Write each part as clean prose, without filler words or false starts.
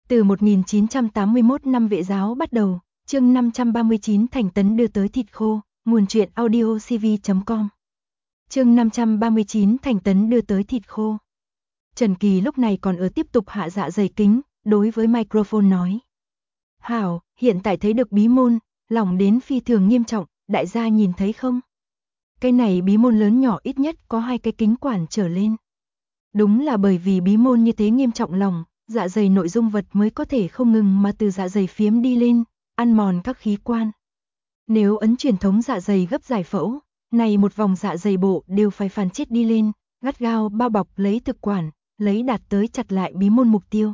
Từ 1981 năm Vệ giáo bắt đầu, chương 539 Thành Tấn đưa tới thịt khô, nguồn truyện audio cv.com. Chương 539 Thành Tấn đưa tới thịt khô. Trần Kỳ lúc này còn ở tiếp tục hạ dạ dày kính, đối với microphone nói. Hảo, hiện tại thấy được bí môn, lỏng đến phi thường nghiêm trọng, đại gia nhìn thấy không? Cái này bí môn lớn nhỏ ít nhất có 2 cái kính quản trở lên. Đúng là bởi vì bí môn như thế nghiêm trọng lòng, dạ dày nội dung vật mới có thể không ngừng mà từ dạ dày phiếm đi lên, ăn mòn các khí quan. Nếu ấn truyền thống dạ dày gấp giải phẫu, này một vòng dạ dày bộ đều phải phàn chết đi lên, gắt gao bao bọc lấy thực quản, lấy đạt tới chặt lại bí môn mục tiêu.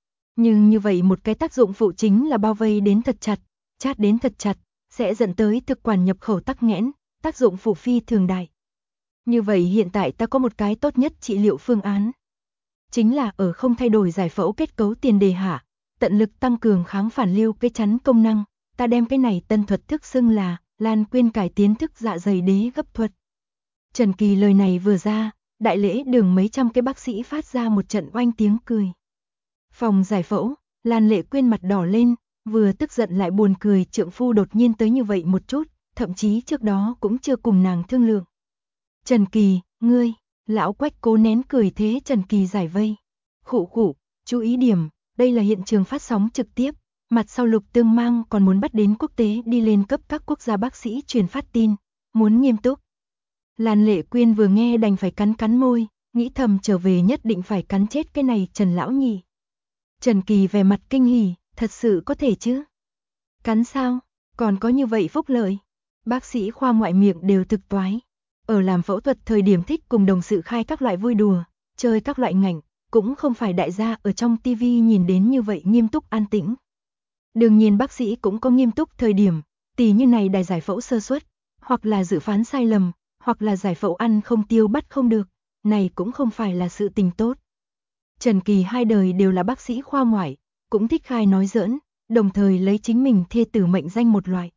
Nhưng như vậy một cái tác dụng phụ chính là bao vây đến thật chặt, chát đến thật chặt, sẽ dẫn tới thực quản nhập khẩu tắc nghẽn, tác dụng phụ phi thường đại. Như vậy hiện tại ta có một cái tốt nhất trị liệu phương án. Chính là ở không thay đổi giải phẫu kết cấu tiền đề hạ, tận lực tăng cường kháng phản lưu cái chắn công năng, ta đem cái này tân thuật thức xưng là Lan Quyên cải tiến thức dạ dày đế gấp thuật. Trần Kỳ lời này vừa ra, đại lễ đường mấy trăm cái bác sĩ phát ra một trận oanh tiếng cười. Phòng giải phẫu, Lan Lệ Quyên mặt đỏ lên, vừa tức giận lại buồn cười trượng phu đột nhiên tới như vậy một chút, thậm chí trước đó cũng chưa cùng nàng thương lượng. Trần Kỳ, ngươi, lão Quách cố nén cười thế Trần Kỳ giải vây. Khụ khụ, chú ý điểm, đây là hiện trường phát sóng trực tiếp, mặt sau Lục Tương Mang còn muốn bắt đến quốc tế đi lên cấp các quốc gia bác sĩ truyền phát tin, muốn nghiêm túc. Lan Lệ Quyên vừa nghe đành phải cắn môi, nghĩ thầm trở về nhất định phải cắn chết cái này Trần lão nhị. Trần Kỳ vẻ mặt kinh hỉ, thật sự có thể chứ? Cắn sao? Còn có như vậy phúc lợi? Bác sĩ khoa ngoại miệng đều thực toái. Ở làm phẫu thuật thời điểm thích cùng đồng sự khai các loại vui đùa, chơi các loại ngành, cũng không phải đại gia ở trong tivi nhìn đến như vậy nghiêm túc an tĩnh. Đương nhiên bác sĩ cũng có nghiêm túc thời điểm, tỉ như này đài giải phẫu sơ suất, hoặc là dự phán sai lầm, hoặc là giải phẫu ăn không tiêu bắt không được, này cũng không phải là sự tình tốt. Trần Kỳ hai đời đều là bác sĩ khoa ngoại, cũng thích khai nói giỡn, đồng thời lấy chính mình thê tử mệnh danh một loại.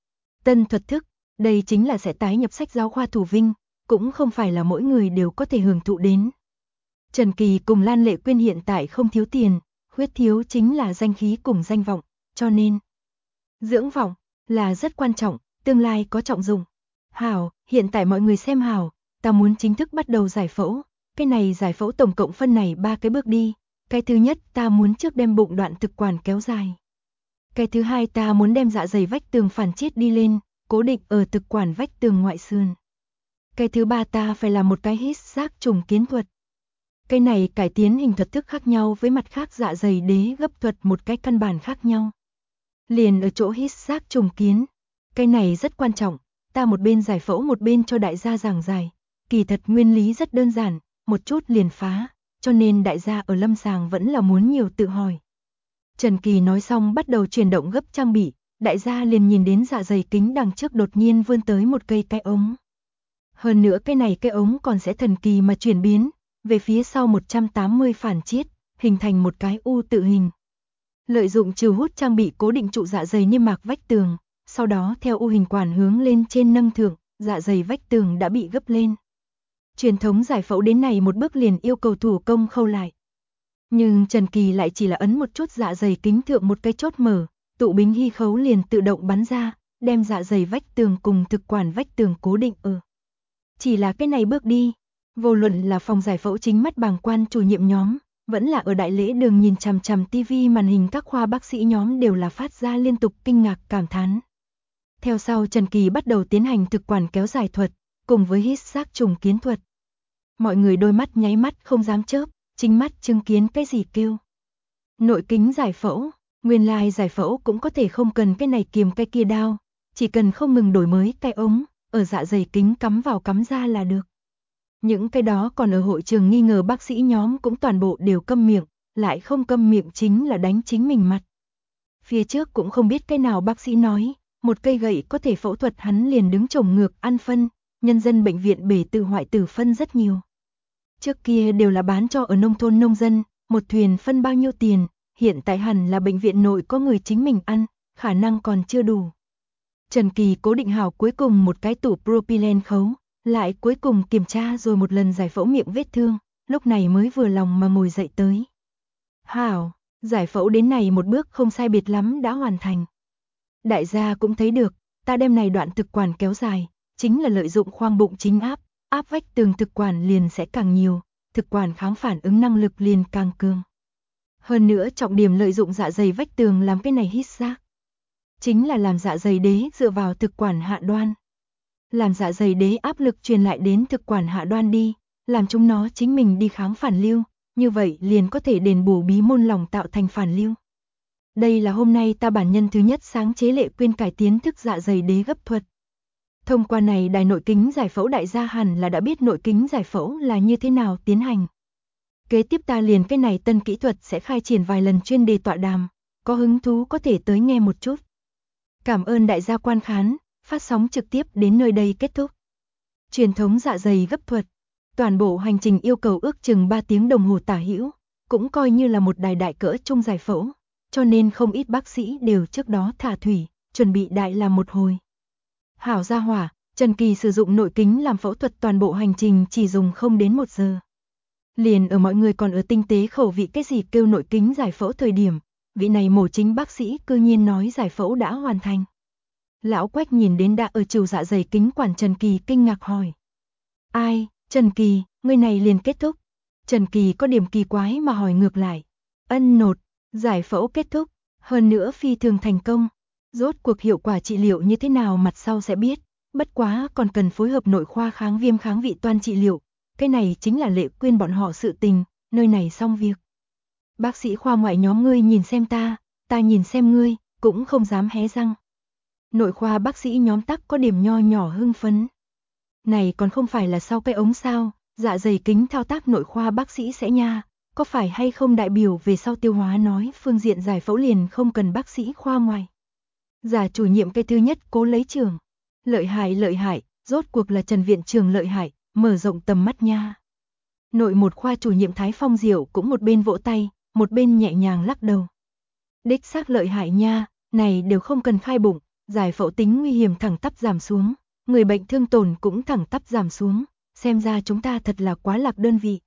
Tân thuật thức, đây chính là sẽ tái nhập sách giáo khoa thủ vinh, cũng không phải là mỗi người đều có thể hưởng thụ đến. Trần Kỳ cùng Lan Lệ Quyên hiện tại không thiếu tiền, khuyết thiếu chính là danh khí cùng danh vọng, cho nên dưỡng vọng là rất quan trọng, tương lai có trọng dụng. Hảo, hiện tại mọi người xem hảo, ta muốn chính thức bắt đầu giải phẫu, cái này giải phẫu tổng cộng phân này 3 cái bước đi. Cái thứ nhất ta muốn trước đem bụng đoạn thực quản kéo dài. Cái thứ hai ta muốn đem dạ dày vách tường phản chiết đi lên, cố định ở thực quản vách tường ngoại sườn. Cái thứ ba ta phải làm một cái hít giác trùng kiến thuật. Cái này cải tiến hình thuật thức khác nhau với mặt khác dạ dày đế gấp thuật một cái căn bản khác nhau. Liền ở chỗ hít giác trùng kiến, cái này rất quan trọng, ta một bên giải phẫu một bên cho đại gia giảng giải. Kỳ thật nguyên lý rất đơn giản, một chút liền phá, cho nên đại gia ở lâm sàng vẫn là muốn nhiều tự hỏi. Trần Kỳ nói xong bắt đầu chuyển động gấp trang bị, đại gia liền nhìn đến dạ dày kính đằng trước đột nhiên vươn tới một cây cái ống. Hơn nữa cái này cái ống còn sẽ thần kỳ mà chuyển biến, về phía sau 180 phản chiết, hình thành một cái U tự hình. Lợi dụng trừ hút trang bị cố định trụ dạ dày niêm mạc vách tường, sau đó theo U hình quản hướng lên trên nâng thượng, dạ dày vách tường đã bị gấp lên. Truyền thống giải phẫu đến này một bước liền yêu cầu thủ công khâu lại. Nhưng Trần Kỳ lại chỉ là ấn một chút dạ dày kính thượng một cái chốt mở, tụ bính hy khấu liền tự động bắn ra, đem dạ dày vách tường cùng thực quản vách tường cố định ở. Chỉ là cái này bước đi, vô luận là phòng giải phẫu chính mắt bàng quan chủ nhiệm nhóm, vẫn là ở đại lễ đường nhìn chằm chằm tivi màn hình các khoa bác sĩ nhóm đều là phát ra liên tục kinh ngạc cảm thán. Theo sau Trần Kỳ bắt đầu tiến hành thực quản kéo dài thuật, cùng với hít giác trùng kiến thuật. Mọi người đôi mắt nháy mắt không dám chớp, chính mắt chứng kiến cái gì kêu. Nội kính giải phẫu, nguyên lai giải phẫu cũng có thể không cần cái này kiềm cái kia đao, chỉ cần không ngừng đổi mới cái ống, ở dạ dày kính cắm vào cắm ra là được. Những cái đó còn ở hội trường nghi ngờ bác sĩ nhóm cũng toàn bộ đều câm miệng, lại không câm miệng chính là đánh chính mình mặt. Phía trước cũng không biết cái nào bác sĩ nói, một cây gậy có thể phẫu thuật hắn liền đứng chồng ngược ăn phân, nhân dân bệnh viện bể tự hoại tử phân rất nhiều. Trước kia đều là bán cho ở nông thôn nông dân, một thuyền phân bao nhiêu tiền, hiện tại hẳn là bệnh viện nội có người chính mình ăn, khả năng còn chưa đủ. Trần Kỳ cố định hảo cuối cùng một cái tủ propylene khấu, lại cuối cùng kiểm tra rồi một lần giải phẫu miệng vết thương, lúc này mới vừa lòng mà ngồi dậy tới. Hảo, Giải phẫu đến này một bước không sai biệt lắm đã hoàn thành. Đại gia cũng thấy được, ta đem này đoạn thực quản kéo dài, chính là lợi dụng khoang bụng chính áp vách tường thực quản liền sẽ càng nhiều, thực quản kháng phản ứng năng lực liền càng cường. Hơn nữa trọng điểm lợi dụng dạ dày vách tường làm cái này hít giác. Chính là làm dạ dày đế dựa vào thực quản hạ đoan. Làm dạ dày đế áp lực truyền lại đến thực quản hạ đoan đi, làm chúng nó chính mình đi kháng phản lưu, như vậy liền có thể đền bù bí môn lòng tạo thành phản lưu. Đây là hôm nay ta bản nhân thứ nhất sáng chế Lệ Quyên cải tiến thức dạ dày đế gấp thuật. Thông qua này đài nội kính giải phẫu đại gia hẳn là đã biết nội kính giải phẫu là như thế nào tiến hành. Kế tiếp ta liền cái này tân kỹ thuật sẽ khai triển vài lần chuyên đề tọa đàm, có hứng thú có thể tới nghe một chút. Cảm ơn đại gia quan khán, phát sóng trực tiếp đến nơi đây kết thúc. Truyền thống dạ dày gấp thuật, toàn bộ hành trình yêu cầu ước chừng 3 tiếng đồng hồ tả hữu, cũng coi như là một đài đại cỡ trung giải phẫu, cho nên không ít bác sĩ đều trước đó thả thủy, chuẩn bị đại làm một hồi. Hảo gia hỏa, Trần Kỳ sử dụng nội kính làm phẫu thuật toàn bộ hành trình chỉ dùng không đến 1 giờ. Liền ở mọi người còn ở tinh tế khẩu vị cái gì kêu nội kính giải phẫu thời điểm, vị này mổ chính bác sĩ cư nhiên nói giải phẫu đã hoàn thành. Lão Quách nhìn đến đã ở chiều dạ dày kính quản Trần Kỳ kinh ngạc hỏi. Ai, Trần Kỳ, người này liền kết thúc. Trần Kỳ có điểm kỳ quái mà hỏi ngược lại. Ân nột, giải phẫu kết thúc, hơn nữa phi thường thành công. Rốt cuộc hiệu quả trị liệu như thế nào mặt sau sẽ biết, bất quá còn cần phối hợp nội khoa kháng viêm kháng vị toan trị liệu. Cái này chính là Lệ Quyên bọn họ sự tình, nơi này xong việc. Bác sĩ khoa ngoại nhóm ngươi nhìn xem ta nhìn xem ngươi, cũng không dám hé răng. Nội khoa bác sĩ nhóm tắc có điểm nho nhỏ hưng phấn. Này còn không phải là sau cái ống sao, dạ dày kính thao tác nội khoa bác sĩ sẽ nha, có phải hay không đại biểu về sau tiêu hóa nói phương diện giải phẫu liền không cần bác sĩ khoa ngoài. Giả chủ nhiệm cái thứ nhất cố lấy trưởng. Lợi hại, rốt cuộc là Trần viện trưởng lợi hại, mở rộng tầm mắt nha. Nội một khoa chủ nhiệm Thái Phong Diệu cũng một bên vỗ tay, một bên nhẹ nhàng lắc đầu. Đích xác lợi hại nha, này đều không cần khai bụng, giải phẫu tính nguy hiểm thẳng tắp giảm xuống, người bệnh thương tổn cũng thẳng tắp giảm xuống, xem ra chúng ta thật là quá lạc đơn vị.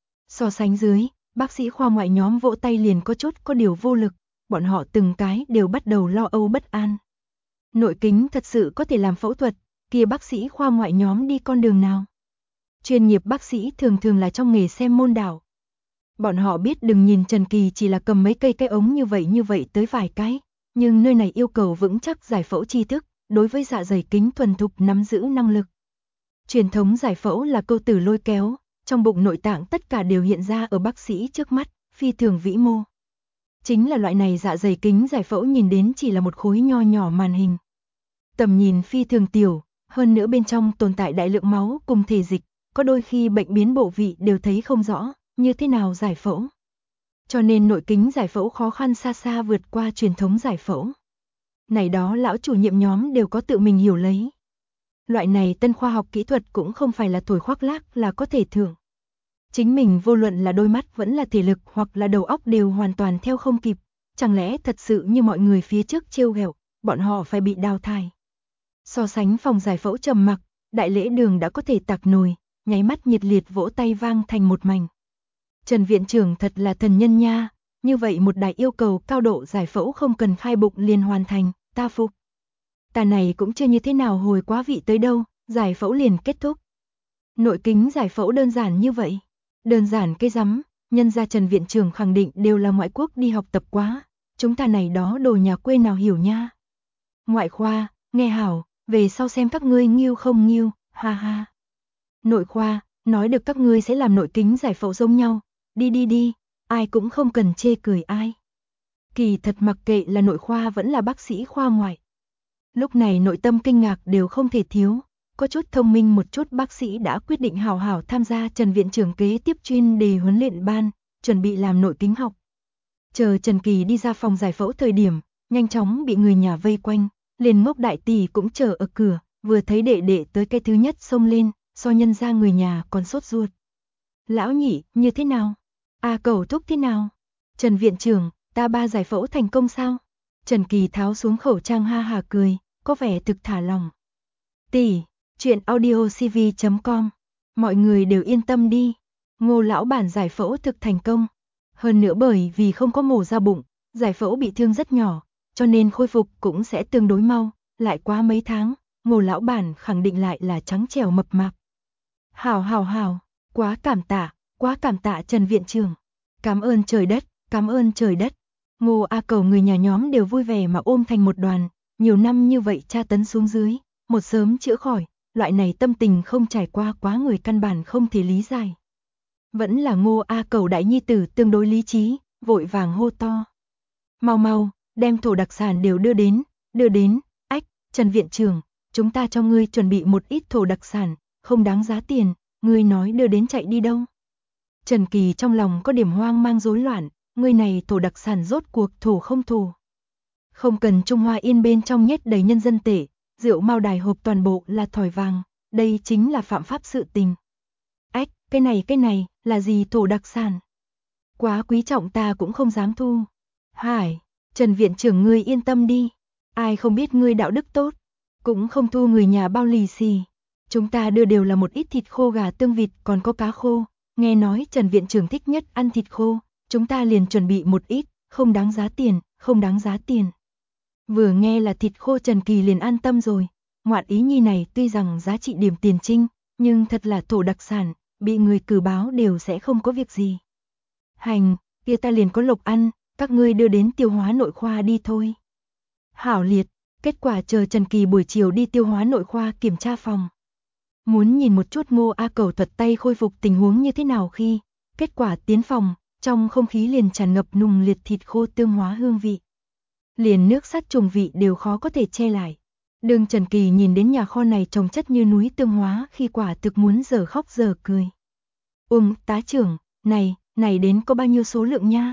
So sánh dưới, bác sĩ khoa ngoại nhóm vỗ tay liền có chút có điều vô lực, bọn họ từng cái đều bắt đầu lo âu bất an. Nội kính thật sự có thể làm phẫu thuật, kia bác sĩ khoa ngoại nhóm đi con đường nào? Chuyên nghiệp bác sĩ thường thường là trong nghề xem môn đạo. Bọn họ biết đừng nhìn Trần Kỳ chỉ là cầm mấy cây cái ống như vậy tới vài cái, nhưng nơi này yêu cầu vững chắc giải phẫu tri thức, đối với dạ dày kính thuần thục nắm giữ năng lực. Truyền thống giải phẫu là câu tử lôi kéo, trong bụng nội tạng tất cả đều hiện ra ở bác sĩ trước mắt, phi thường vĩ mô. Chính là loại này dạ dày kính giải phẫu nhìn đến chỉ là một khối nho nhỏ màn hình. Tầm nhìn phi thường tiểu, hơn nữa bên trong tồn tại đại lượng máu cùng thể dịch, có đôi khi bệnh biến bộ vị đều thấy không rõ, như thế nào giải phẫu. Cho nên nội kính giải phẫu khó khăn xa xa vượt qua truyền thống giải phẫu. Này đó lão chủ nhiệm nhóm đều có tự mình hiểu lấy. Loại này tân khoa học kỹ thuật cũng không phải là thổi khoác lác là có thể thưởng. Chính mình vô luận là đôi mắt vẫn là thể lực hoặc là đầu óc đều hoàn toàn theo không kịp, chẳng lẽ thật sự như mọi người phía trước trêu ghẹo, bọn họ phải bị đào thải. So sánh phòng giải phẫu trầm mặc, đại lễ đường đã có thể tạc nồi, nháy mắt nhiệt liệt vỗ tay vang thành một mảnh. Trần viện trưởng thật là thần nhân nha, như vậy một đại yêu cầu cao độ giải phẫu không cần khai bụng liền hoàn thành, ta phục. Ta này cũng chưa như thế nào hồi quá vị tới đâu, giải phẫu liền kết thúc. Nội kính giải phẫu đơn giản như vậy. Đơn giản cái rắm, nhân gia Trần viện trưởng khẳng định đều là ngoại quốc đi học tập quá, chúng ta này đó đồ nhà quê nào hiểu nha. Ngoại khoa, nghe hảo, về sau xem các ngươi nghiêu không nghiêu, ha ha. Nội khoa, nói được các ngươi sẽ làm nội kính giải phẫu giống nhau, đi, ai cũng không cần chê cười ai. Kỳ thật mặc kệ là nội khoa vẫn là bác sĩ khoa ngoại. Lúc này nội tâm kinh ngạc đều không thể thiếu, có chút thông minh một chút bác sĩ đã quyết định hào hảo tham gia Trần viện trưởng kế tiếp chuyên đề huấn luyện ban, chuẩn bị làm nội kính học. Chờ Trần Kỳ đi ra phòng giải phẫu thời điểm, nhanh chóng bị người nhà vây quanh, liền Ngốc đại tỷ cũng chờ ở cửa, vừa thấy đệ đệ tới cái thứ nhất xông lên, so nhân ra người nhà còn sốt ruột. Lão nhị, như thế nào? Cẩu thúc thế nào? Trần viện trưởng, ta ba giải phẫu thành công sao? Trần Kỳ tháo xuống khẩu trang ha hà cười, có vẻ thực thả lòng. Tỷ, chuyện audiocv.com, mọi người đều yên tâm đi. Ngô lão bản giải phẫu thực thành công. Hơn nữa bởi vì không có mổ ra bụng, giải phẫu bị thương rất nhỏ, cho nên khôi phục cũng sẽ tương đối mau, lại qua mấy tháng, Ngô lão bản khẳng định lại là trắng trẻo mập mạp. Hảo, quá cảm tạ Trần viện trưởng. Cảm ơn trời đất, cảm ơn trời đất. Ngô A Cầu người nhà nhóm đều vui vẻ mà ôm thành một đoàn, nhiều năm như vậy tra tấn xuống dưới, một sớm chữa khỏi, loại này tâm tình không trải qua quá người căn bản không thể lý giải. Vẫn là Ngô A Cầu đại nhi tử tương đối lý trí, vội vàng hô to. Mau, đem thổ đặc sản đều đưa đến, ách, Trần viện trưởng, chúng ta cho ngươi chuẩn bị một ít thổ đặc sản, không đáng giá tiền, ngươi nói đưa đến chạy đi đâu. Trần Kỳ trong lòng có điểm hoang mang rối loạn, ngươi này thổ đặc sản rốt cuộc thổ không thổ. Không cần Trung Hoa Yên bên trong nhét đầy nhân dân tệ, rượu Mao Đài hộp toàn bộ là thỏi vàng, đây chính là phạm pháp sự tình. Ách, cái này, là gì thổ đặc sản? Quá quý trọng ta cũng không dám thu. Hải, Trần viện trưởng ngươi yên tâm đi, ai không biết ngươi đạo đức tốt, cũng không thu người nhà bao lì xì. Chúng ta đưa đều là một ít thịt khô gà tương vịt còn có cá khô, nghe nói Trần viện trưởng thích nhất ăn thịt khô, chúng ta liền chuẩn bị một ít, không đáng giá tiền. Vừa nghe là thịt khô Trần Kỳ liền an tâm rồi, ngoạn ý nhi này tuy rằng giá trị điểm tiền trinh, nhưng thật là thổ đặc sản, bị người cử báo đều sẽ không có việc gì. Hành, kia ta liền có lộc ăn, các ngươi đưa đến tiêu hóa nội khoa đi thôi. Hảo liệt, kết quả chờ Trần Kỳ buổi chiều đi tiêu hóa nội khoa kiểm tra phòng. Muốn nhìn một chút Ngô A Cầu thuật tay khôi phục tình huống như thế nào khi, kết quả tiến phòng, trong không khí liền tràn ngập nùng liệt thịt khô tương hóa hương vị. Liền nước sát trùng vị đều khó có thể che lại. Đường Trần Kỳ nhìn đến nhà kho này trồng chất như núi tương hóa khi quả thực muốn giờ khóc giờ cười. Tá trưởng, này đến có bao nhiêu số lượng nha?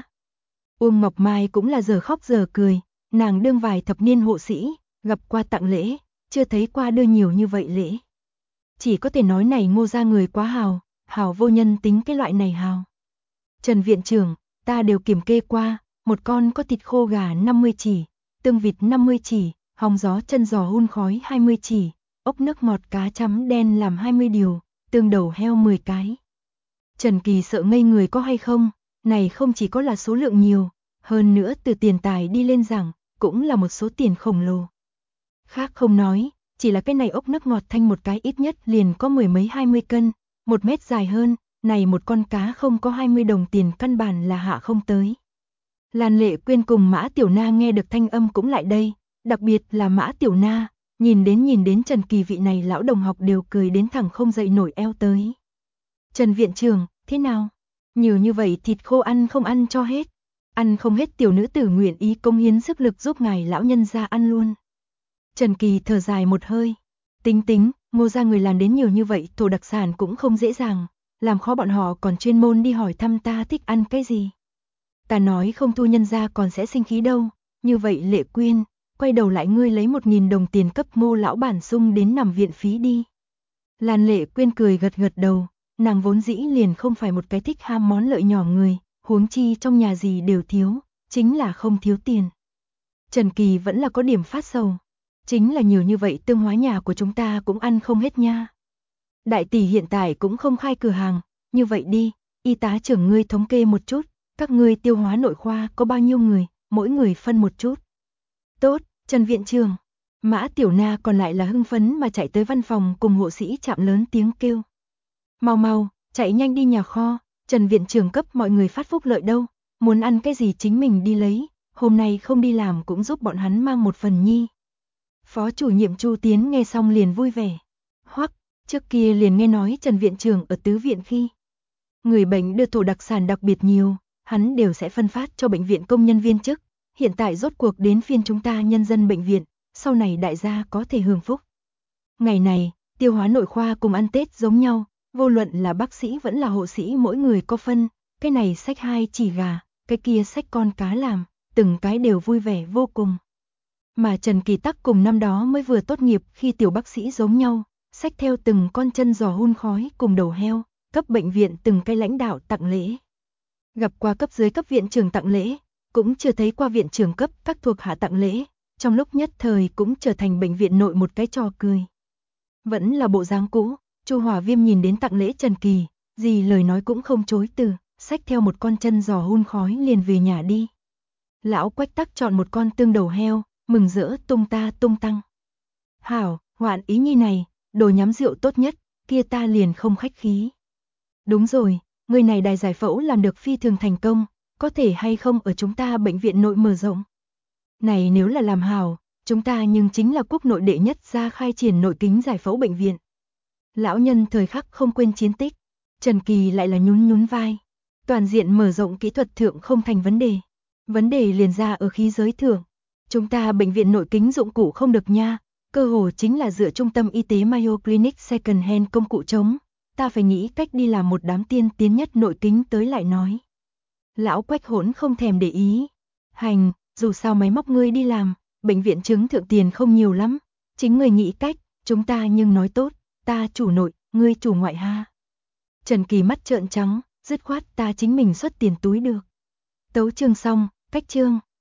Ngọc Mai cũng là giờ khóc giờ cười, nàng đương vài thập niên hộ sĩ, gặp qua tặng lễ, chưa thấy qua đưa nhiều như vậy lễ. Chỉ có thể nói này Ngô gia người quá hào vô nhân tính cái loại này hào. Trần viện trưởng, ta đều kiểm kê qua, một con có thịt khô gà 50 chỉ, tương vịt 50 chỉ, hong gió chân giò hun khói 20 chỉ, ốc nước ngọt cá chấm đen làm 20 điều, tương đầu heo 10 cái. Trần Kỳ sợ ngây người có hay không, này không chỉ có là số lượng nhiều, hơn nữa từ tiền tài đi lên rằng, cũng là một số tiền khổng lồ. Khác không nói, chỉ là cái này ốc nước ngọt thanh một cái ít nhất liền có 10 mấy 20 cân, 1 mét dài hơn, này một con cá không có 20 đồng tiền căn bản là hạ không tới. Lan Lệ Quyên cùng Mã Tiểu Na nghe được thanh âm cũng lại đây, đặc biệt là Mã Tiểu Na, nhìn đến Trần Kỳ vị này lão đồng học đều cười đến thẳng không dậy nổi eo tới. Trần viện trưởng, thế nào? Nhiều như vậy thịt khô ăn không ăn cho hết. Ăn không hết tiểu nữ tử nguyện ý cống hiến sức lực giúp ngài lão nhân gia ăn luôn. Trần Kỳ thở dài một hơi. Tính, Ngô gia người làm đến nhiều như vậy thổ đặc sản cũng không dễ dàng, làm khó bọn họ còn chuyên môn đi hỏi thăm ta thích ăn cái gì. Ta nói không thu nhân gia còn sẽ sinh khí đâu, như vậy Lệ Quyên, quay đầu lại ngươi lấy 1.000 đồng tiền cấp Ngô lão bản sung đến nằm viện phí đi. Lan Lệ Quyên cười gật đầu, nàng vốn dĩ liền không phải một cái thích ham món lợi nhỏ người, huống chi trong nhà gì đều thiếu, chính là không thiếu tiền. Trần Kỳ vẫn là có điểm phát sầu, chính là nhiều như vậy tương hóa nhà của chúng ta cũng ăn không hết nha. Đại tỷ hiện tại cũng không khai cửa hàng, như vậy đi, y tá trưởng ngươi thống kê một chút, các ngươi tiêu hóa nội khoa có bao nhiêu người, mỗi người phân một chút. Tốt, Trần viện trưởng. Mã Tiểu Na còn lại là hưng phấn mà chạy tới văn phòng cùng hộ sĩ chạm lớn tiếng kêu. Mau, chạy nhanh đi nhà kho, Trần viện trưởng cấp mọi người phát phúc lợi đâu, muốn ăn cái gì chính mình đi lấy, hôm nay không đi làm cũng giúp bọn hắn mang một phần nhi. Phó chủ nhiệm Chu Tiến nghe xong liền vui vẻ. Hoắc, trước kia liền nghe nói Trần viện trưởng ở tứ viện khi người bệnh đưa thổ đặc sản đặc biệt nhiều, hắn đều sẽ phân phát cho bệnh viện công nhân viên chức, hiện tại rốt cuộc đến phiên chúng ta nhân dân bệnh viện, sau này đại gia có thể hưởng phúc. Ngày này, tiêu hóa nội khoa cùng ăn Tết giống nhau, vô luận là bác sĩ vẫn là hộ sĩ mỗi người có phân, cái này xách 2 chỉ gà, cái kia xách con cá làm, từng cái đều vui vẻ vô cùng. Mà Trần Kỳ Tắc cùng năm đó mới vừa tốt nghiệp khi tiểu bác sĩ giống nhau, xách theo từng con chân giò hun khói cùng đầu heo, cấp bệnh viện từng cái lãnh đạo tặng lễ. Gặp qua cấp dưới cấp viện trưởng tặng lễ, cũng chưa thấy qua viện trưởng cấp các thuộc hạ tặng lễ, trong lúc nhất thời cũng trở thành bệnh viện nội một cái trò cười. Vẫn là bộ dáng cũ, Chu Hòa Viêm nhìn đến tặng lễ Trần Kỳ, gì lời nói cũng không chối từ, xách theo một con chân giò hun khói liền về nhà đi. Lão Quách Tắc chọn một con tương đầu heo, mừng rỡ tung ta tung tăng. Hảo, hoạn ý nhi này, đồ nhắm rượu tốt nhất, kia ta liền không khách khí. Đúng rồi, người này đài giải phẫu làm được phi thường thành công, có thể hay không ở chúng ta bệnh viện nội mở rộng. Này nếu là làm hảo, chúng ta nhưng chính là quốc nội đệ nhất ra khai triển nội kính giải phẫu bệnh viện. Lão nhân thời khắc không quên chiến tích, Trần Kỳ lại là nhún nhún vai. Toàn diện mở rộng kỹ thuật thượng không thành vấn đề liền ra ở khí giới thượng. Chúng ta bệnh viện nội kính dụng cụ không được nha, cơ hồ chính là dựa trung tâm y tế Mayo Clinic second hand công cụ chống, ta phải nghĩ cách đi làm một đám tiên tiến nhất nội kính tới lại nói. Lão Quách hỗn không thèm để ý. Hành, dù sao máy móc ngươi đi làm, bệnh viện chứng thượng tiền không nhiều lắm, chính ngươi nghĩ cách, chúng ta nhưng nói tốt, ta chủ nội, ngươi chủ ngoại ha. Trần Kỳ mắt trợn trắng, dứt khoát ta chính mình xuất tiền túi được. Tấu chương xong, cách chương.